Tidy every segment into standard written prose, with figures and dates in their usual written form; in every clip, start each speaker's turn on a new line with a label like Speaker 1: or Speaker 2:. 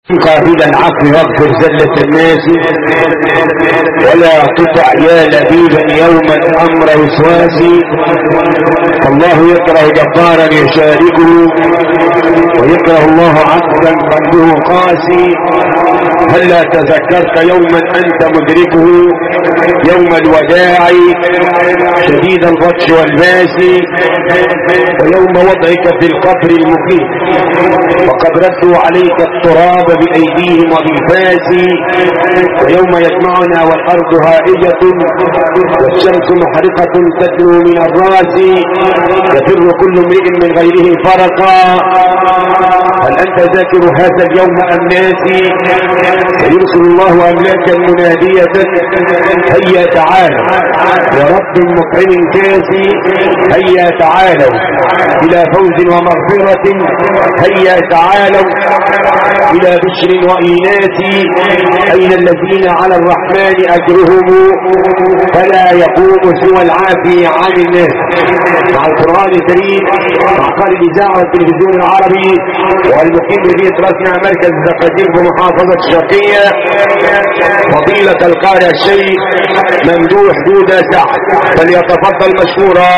Speaker 1: قابل العفو واغفر زلة الناس ولا تطع يا لبيبا يوما امر وسواسي. الله يكره جبارا يشاركه ويكره الله عبدا قلبه قاسي. هلا تذكرت يوما انت مدركه يوم الوداع شديد البطش والباسي ويوم وضعك في القبر المقيم وقد ردوا عليك التراب بأيديهم وبالفاس ويوم يجمعنا والأرض هائجة والشمس محرقة تدنو من الراس يفر كل امرئ من غيره فرقا. هل أنت ذاكر هذا اليوم أم ناسي؟ سيرسل الله أملاكا منادية هيا تعالوا ورب مطعم كاسي. هيا تعالوا إلى فوز ومغفرة. هيا تعالوا إلى بشر وإيناس. أين الذين على الرحمن أجرهم فلا يقوم سوى العافي عن الناس. مع القرآن الكريم مع قال الإذاعة والتلفزيون العربي والمقيم بمدينة راسنا مركز الزقازيق بمحافظة الشرقية فضيلة القارئ الشيخ ممدوح دودة سعد فليتفضل مشكورا.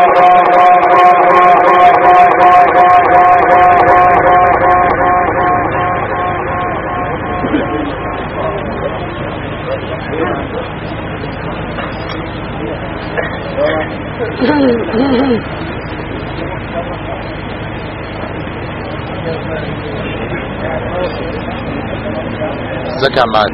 Speaker 2: ازيك يا عماد؟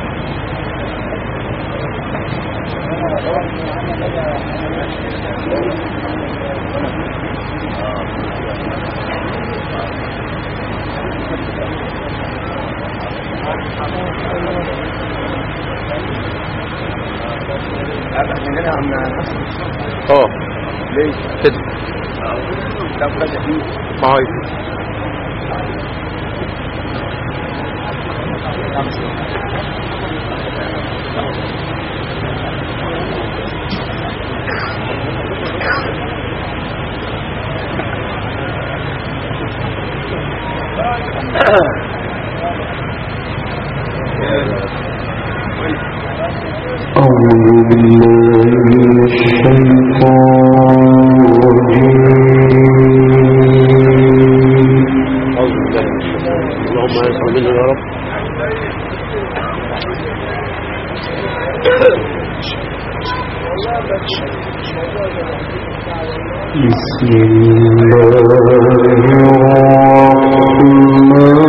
Speaker 1: ليه
Speaker 2: كده ما هي
Speaker 3: أعوذ بالله من الشيطان
Speaker 2: اللهم يسلمنا يا رب.
Speaker 3: بسم الله الرحمن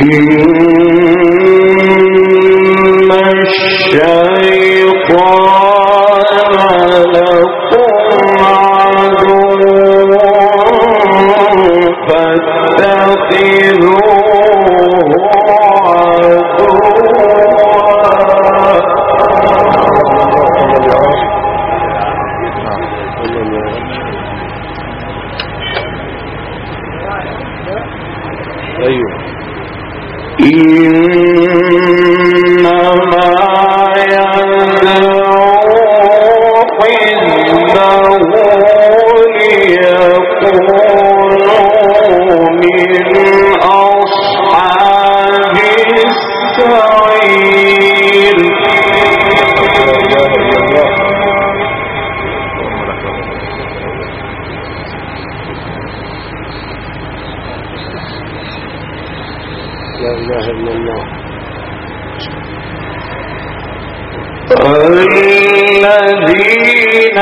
Speaker 1: الذين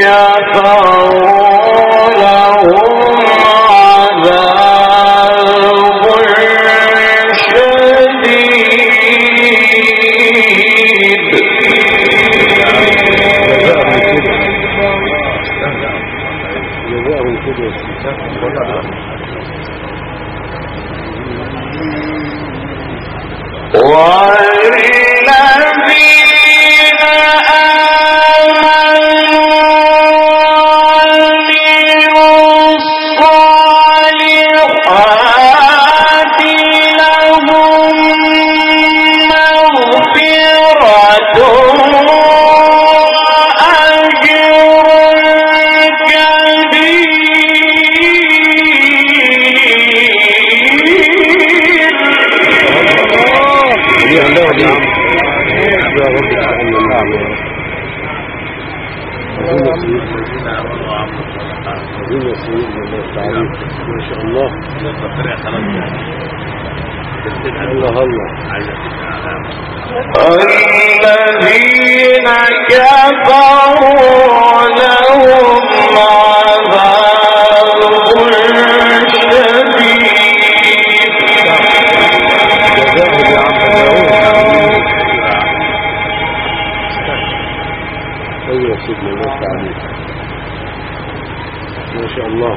Speaker 1: كفروا لهم عذاب شديد والذين الذين كفروا لهم عذاب شديد
Speaker 3: ايوه سيدنا الله تعالى ما شاء الله.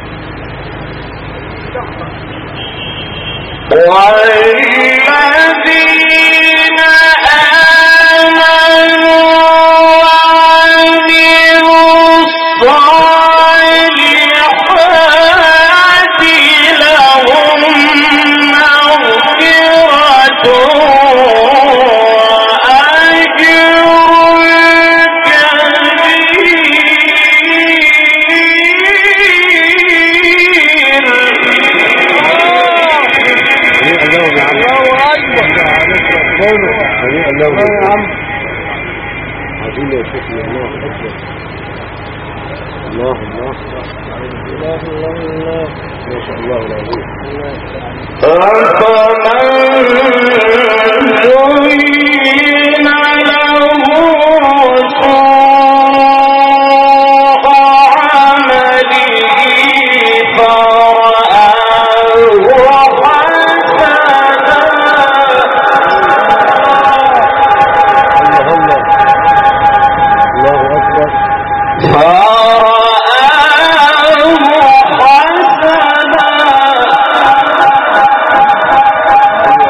Speaker 1: والذين آمنوا وعملوا الصالحات لهم مغفرة
Speaker 3: عظيم يا شيخ. الله أكبر. الله الله الله الله الله ما شاء الله العظيم.
Speaker 1: أفمن زين له سوء عمله فرآه حسنا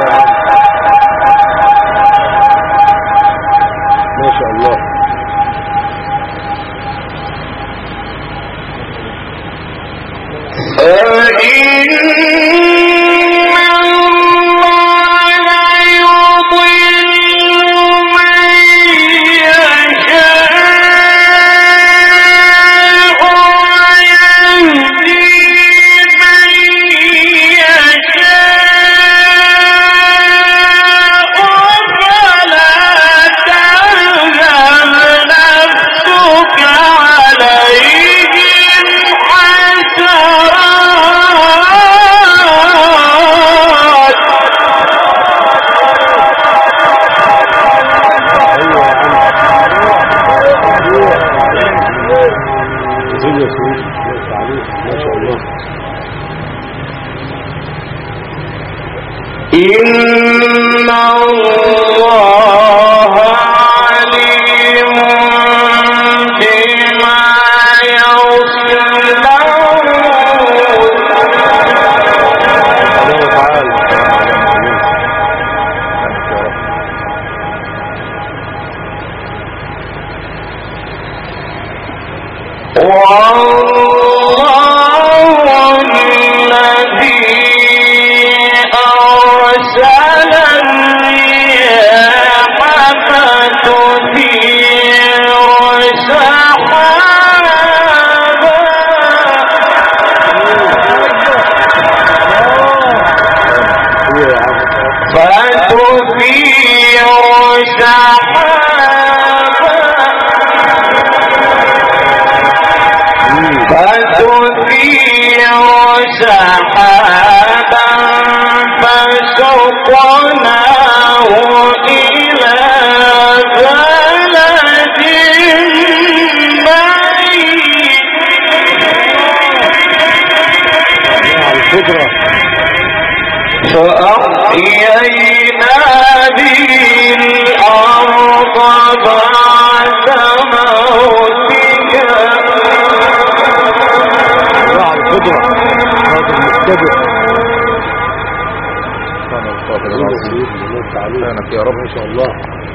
Speaker 3: العظيم.
Speaker 2: سبحانك يا رب.
Speaker 3: ما شاء الله.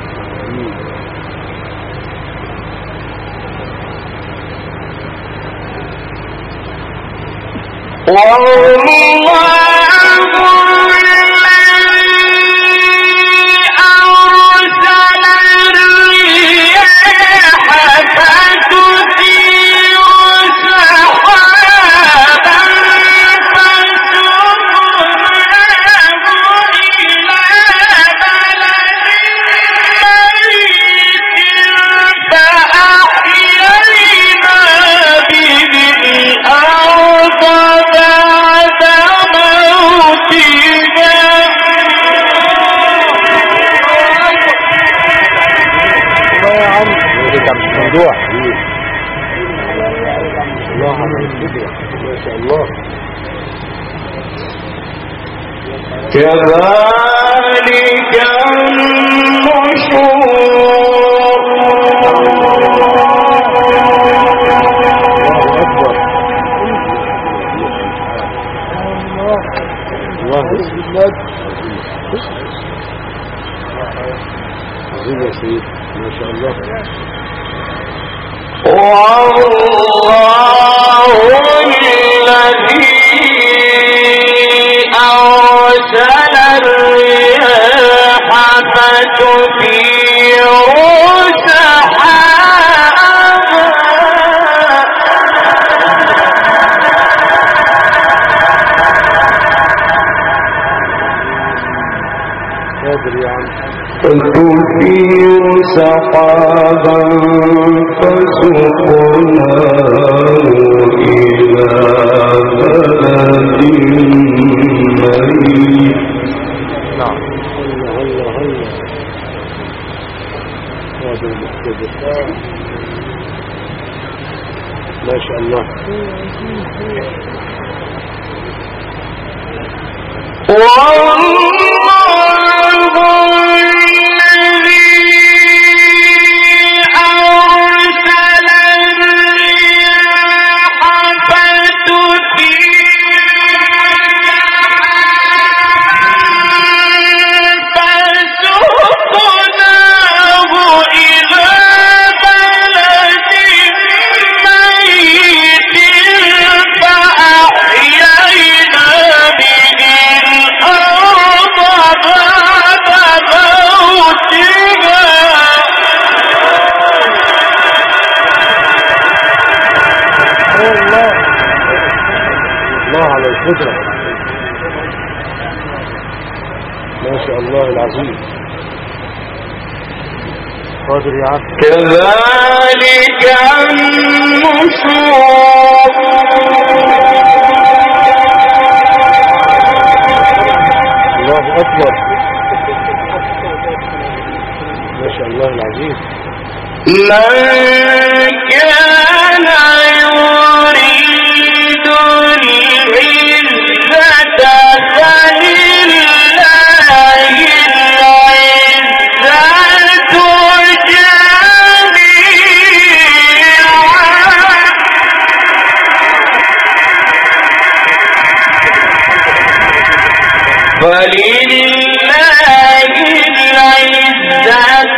Speaker 3: الله على الفكرة. ما شاء الله.
Speaker 1: كذلك النشور.
Speaker 3: الله أكبر. عظيم يا سيدي. ما شاء الله.
Speaker 1: والله الذي أرسل الرياح فتثير سحابا
Speaker 3: قادر يا عم.
Speaker 1: فتثير سحابا فسقناه إلى بلد ميت.
Speaker 2: نعم.
Speaker 3: هلا قادر مقتدر. ما شاء الله. القدرة. ما شاء الله العظيم. قادر يا عبد.
Speaker 1: كذلك النشور.
Speaker 3: الله أكبر. ما شاء الله العظيم.
Speaker 1: من كان يريد العزة فلله العزة جميعا فلله العزة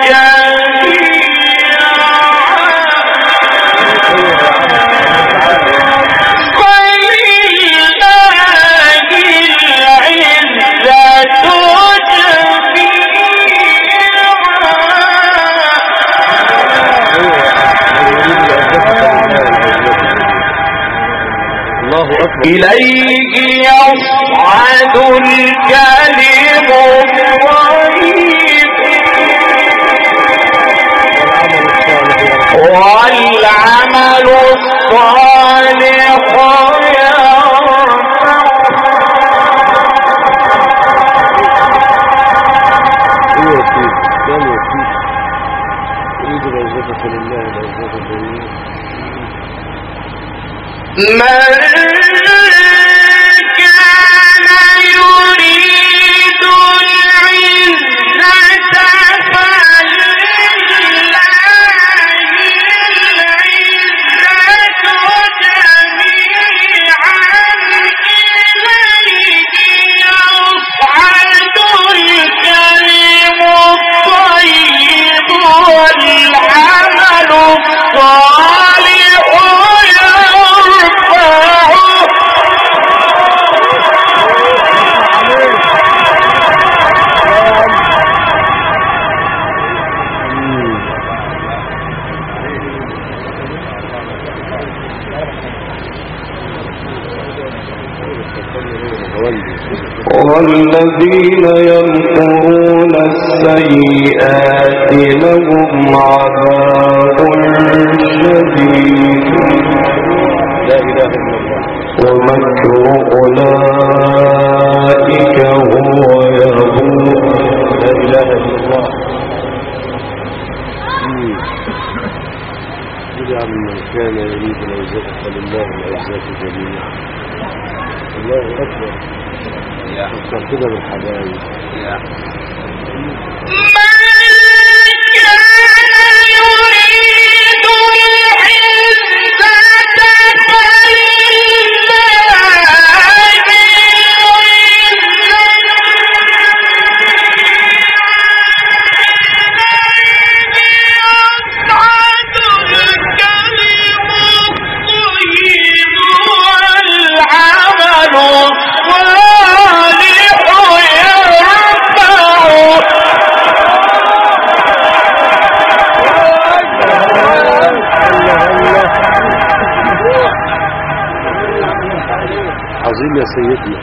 Speaker 1: إليه يصعد الكلم الطيب والعمل الصالح من كان يريد العزة فلله العزة جميعا إليه يصعد
Speaker 4: والذين يمكرون السيئات لهم عذاب شديد
Speaker 3: لا إله إلا الله
Speaker 4: ومكر أولئك هو يبور
Speaker 3: لا إله إلا الله يجعل من كان يريد العزة فلله العزة جميعا الله أكبر أكثر كده بالحبايب عظيم يا سيدنا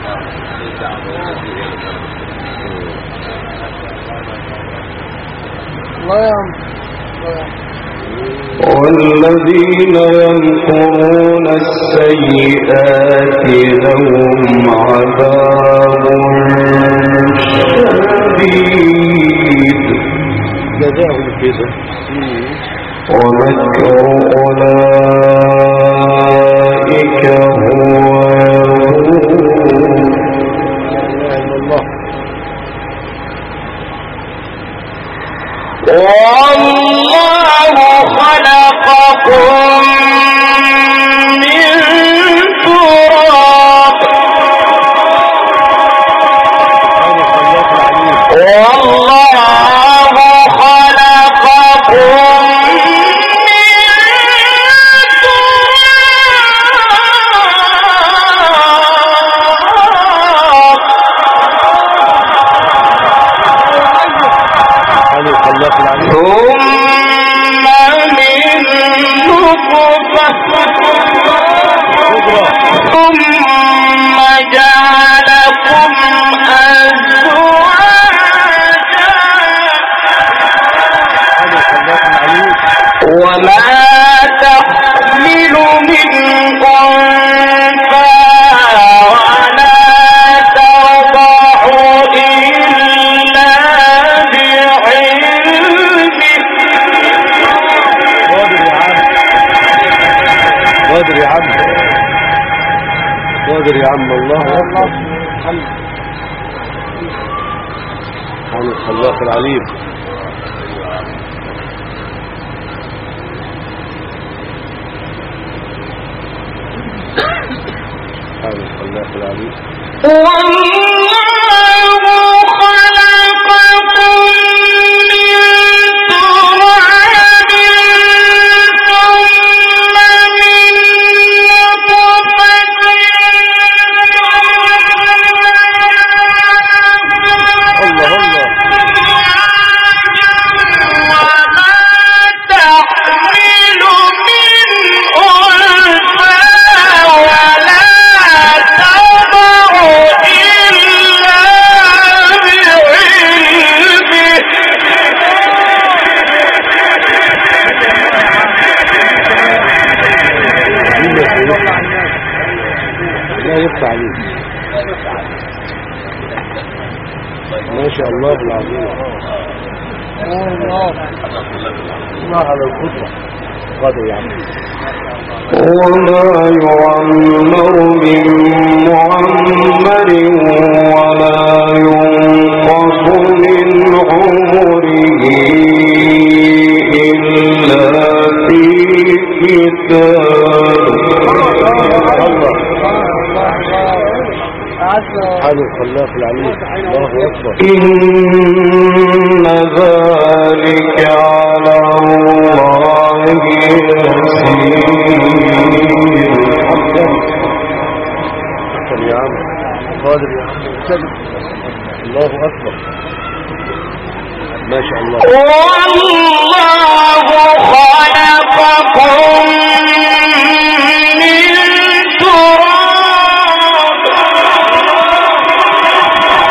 Speaker 4: والذين يمكرون السيئات لهم عذاب شديد
Speaker 3: جزاهم كده
Speaker 4: ومكر أولئك هو والله خلقكم من تراب والله خلقكم ثم جعلكم أزواجا وما تحمل من أنثى ولا تضع إلا بعلمه
Speaker 3: قادر يا عم قادر يا عم الله أكبر عن الخلاق العليم عن الخلاق العليم ما شاء الله العظيم الله على القدرة قادر يا عم
Speaker 4: وما يعمر من معمر ولا ينقص من عمره إلا في كتاب
Speaker 3: سبحان الخلاق العليم الله أكبر
Speaker 4: إن ذلك على الله يسير
Speaker 3: يا عم قادر يا عم الله أكبر ما شاء الله
Speaker 4: والله خلقكم من تراب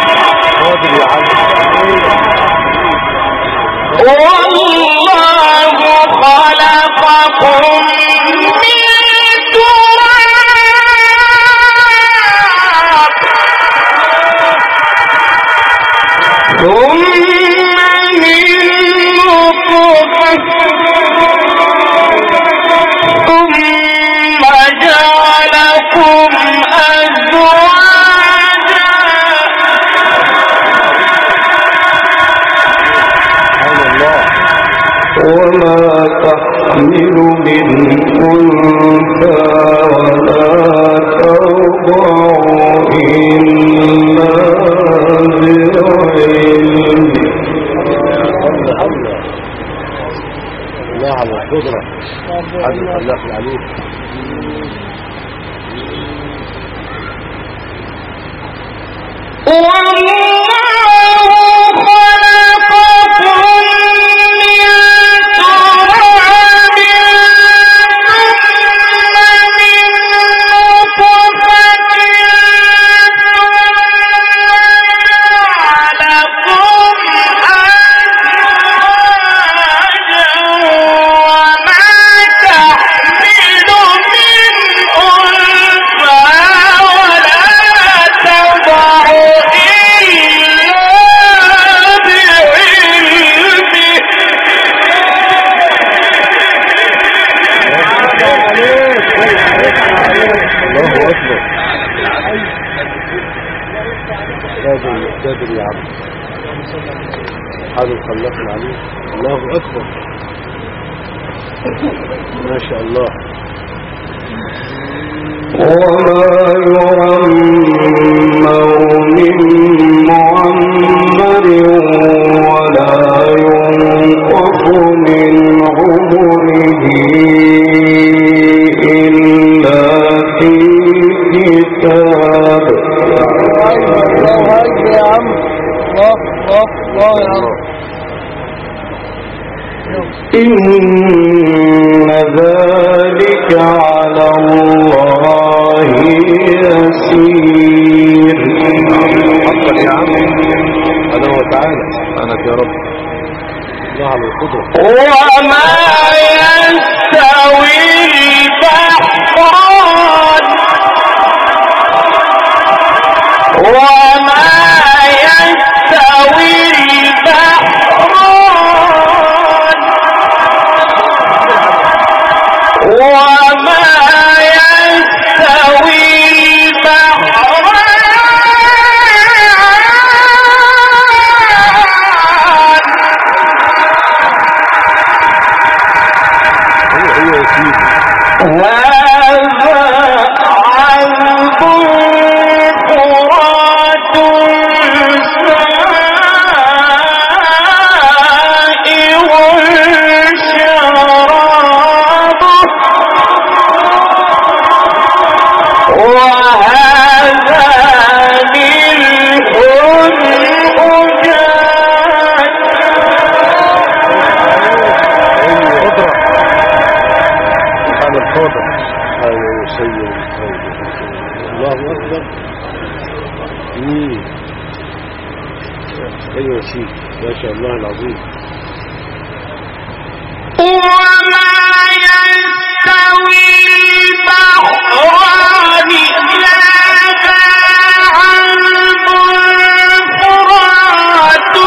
Speaker 3: قادر يا عم حال الخلاق العليم. الله أكبر ما شاء الله.
Speaker 4: وما يعمر من معمر ولا ينقص من عمره إلا في كتاب. إن ذلك على الله يسير.
Speaker 3: حقا يا عم أنا وتعالى أنا يا رب الله على القدرة.
Speaker 1: وما يستوي البحران وما يستوي البحران وما يستوي
Speaker 3: أيوة شيء ما شاء الله العظيم.
Speaker 1: وما يستوي البحران هذا عذب فرات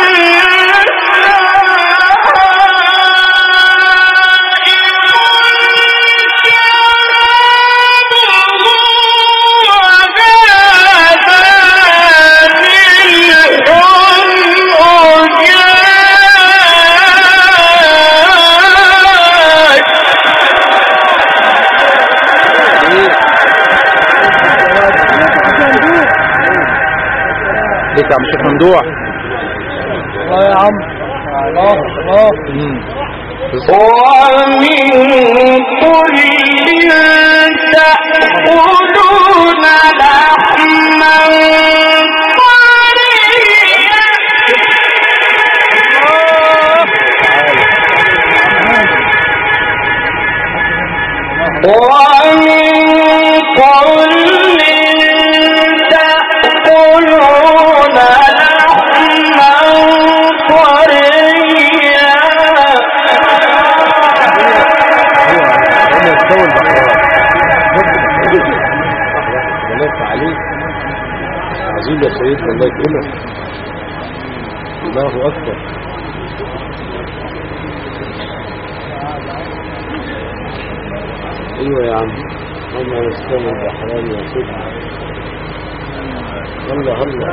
Speaker 2: ليك يا عم الشيخ ممدوح.
Speaker 3: يا عم الله
Speaker 1: ومن كل تأكلون لحما طريا ومن كل تأكلون لحما طريا
Speaker 3: سيدنا الله يكرمك. الله أكبر. أيوة يا عم، أنا أستمع بأحلامي يا سيدنا. الله الله.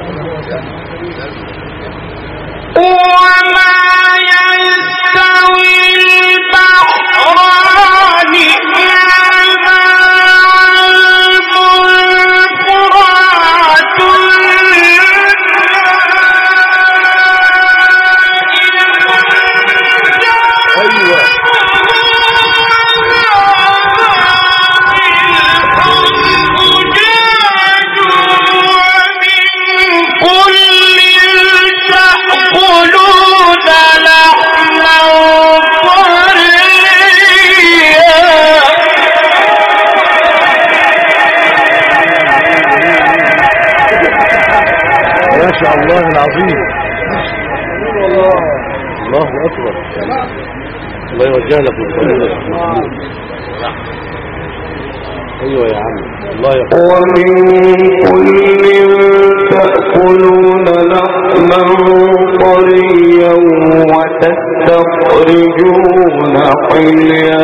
Speaker 1: وما يستوي البحران
Speaker 3: الله العظيم. الله أكبر. الله يوجه لك الخير. أيوة يا عم. الله يقول
Speaker 4: ومن كل تأكلون لحما طريا وتستخرجون حلية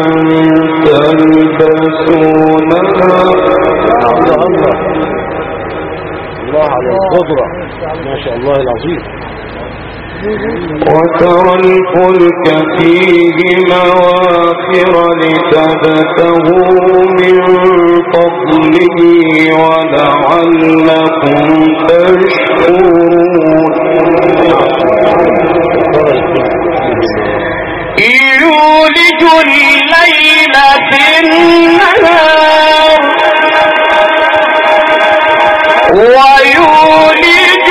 Speaker 4: تلبسونها.
Speaker 3: الله على القدرة، ما شاء الله العظيم.
Speaker 4: وترى الفلك فيه مواخر لتبتغوا من فضله ولعلكم تشكرون.
Speaker 1: يولج الليل في النهار ويولج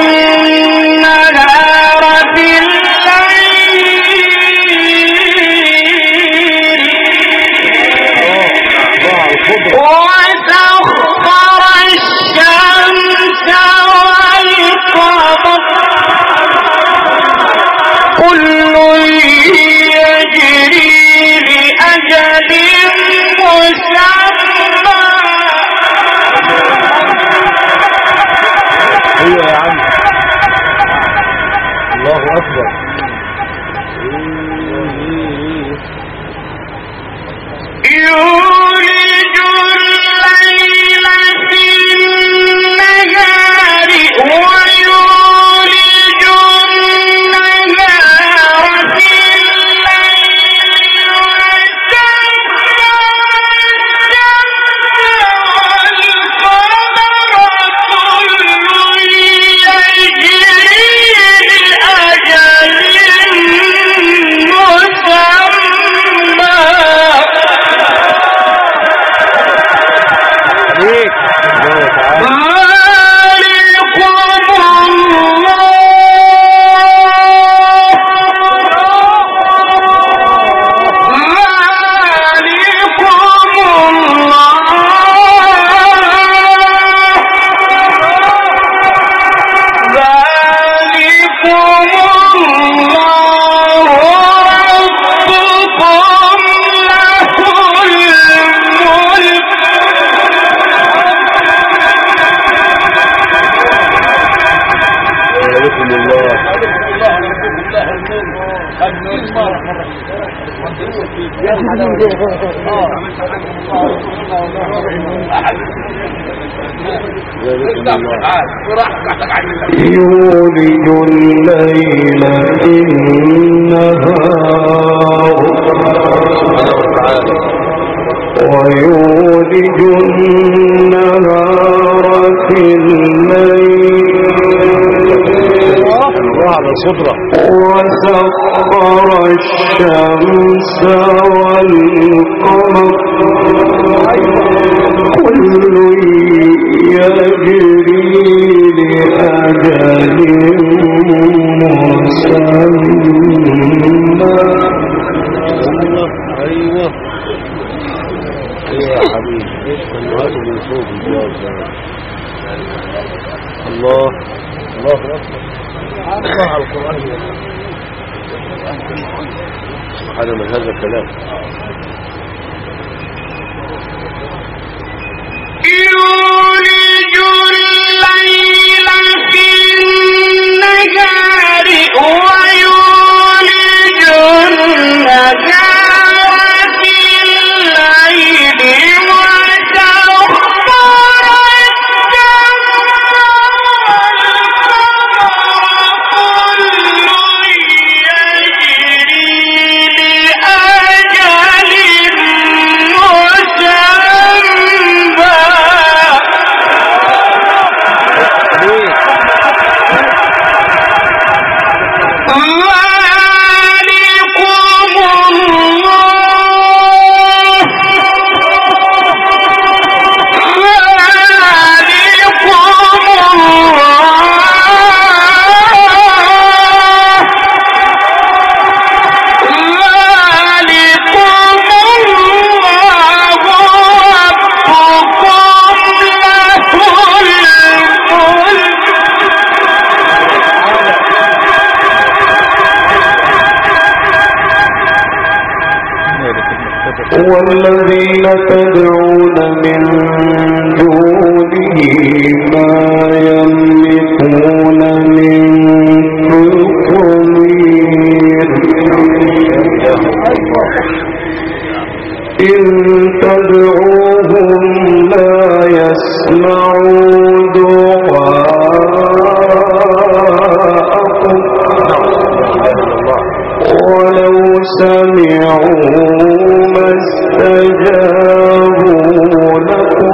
Speaker 1: النهار في الليل وسخر الشمس والقمر كل يجري لأجل مسمى.
Speaker 3: ايوه يا عم. الله اكبر.
Speaker 1: يولج الليل في النهار ويولج النهار في الليل
Speaker 4: يولج الليل في النهار ويولج النهار في الليل وسخر الشمس والقمر كل يجري لأجل مسمى.
Speaker 3: ايوه يا حبيبي، ايش كان من صوت الجواب ده؟ الله الله اكبر. الله على القرآن. سبحان من هذا الكلام.
Speaker 1: يولج الليل
Speaker 4: والذين تدعون من دونه ما يملكون من قطمير إن تدعوهم لا يسمعوا دعاءكم ولو سمعوا ما استجابوا لكم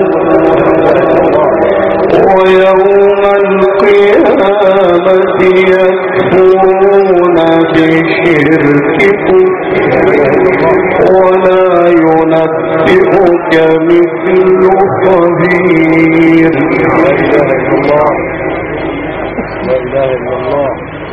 Speaker 4: ويوم القيامة يكفرون بشرككم ولا ينبئك مثل خبير.
Speaker 3: لا إله إلا الله.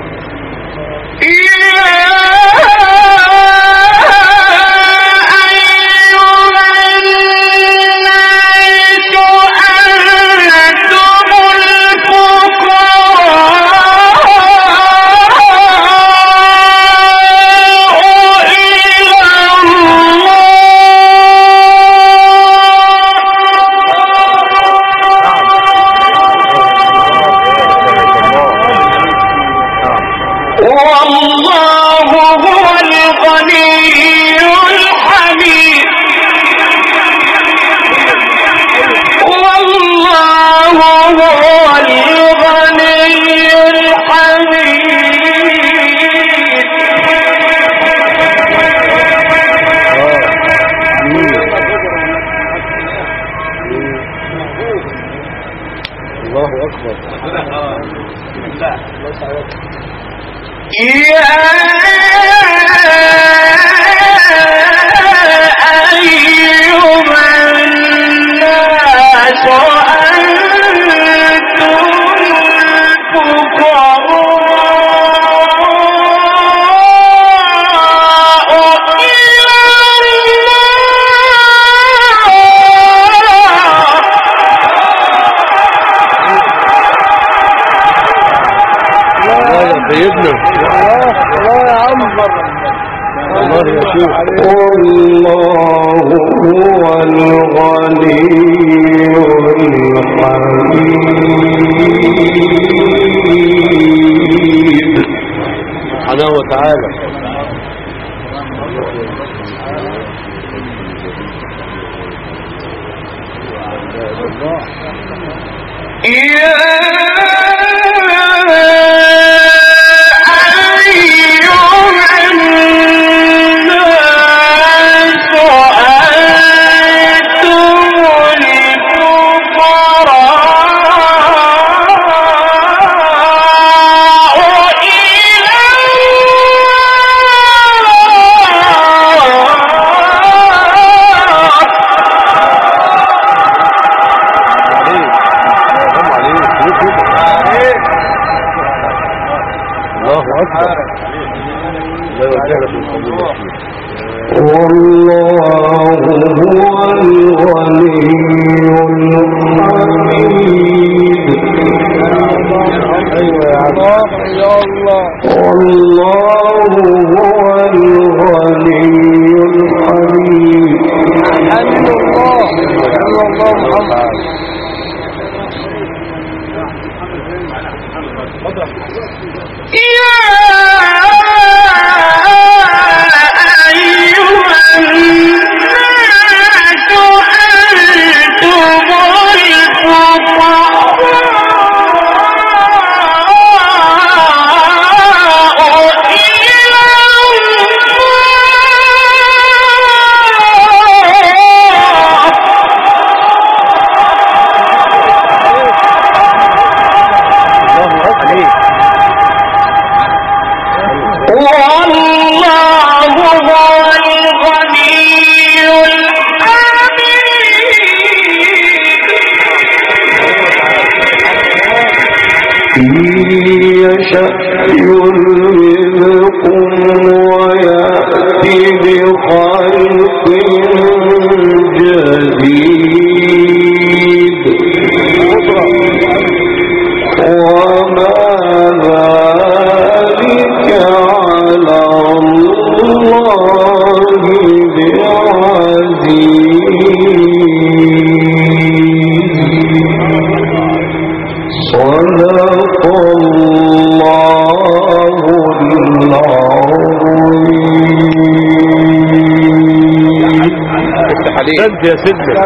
Speaker 4: وما ذلك على الله بعزيز
Speaker 3: انت يا سيدنا.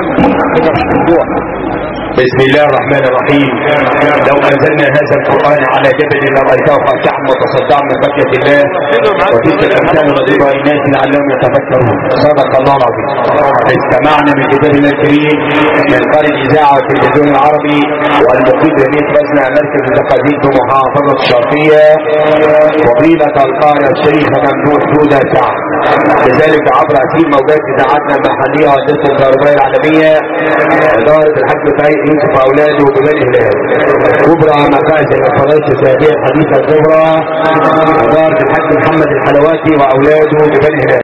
Speaker 5: بسم الله الرحمن الرحيم. لو انزلنا هذا القرآن على جبل لرأيته خاشعا متصدعا من خشية الله وتلك الامثال نضربها للناس لعلهم يتفكرون. صدق الله العظيم. استمعنا من كتابنا الكريم من قال الاذاعه والتلفزيون العربي والمقيم بمدينة رزنة مركز التقديم بمحافظة الشرقية فضيلة القارئ الشيخ ممدوح جودة سعد، لذلك عبر أكيد موجات اذاعتنا المحلية والدسة الغربية العالمية إدارة الحاج طارق يوسف وأولاده ببني هلال كبرى مخازن الفرائض الذهبية الحديثة الكبرى إدارة الحاج محمد الحلواتي وأولاده ببني هلال.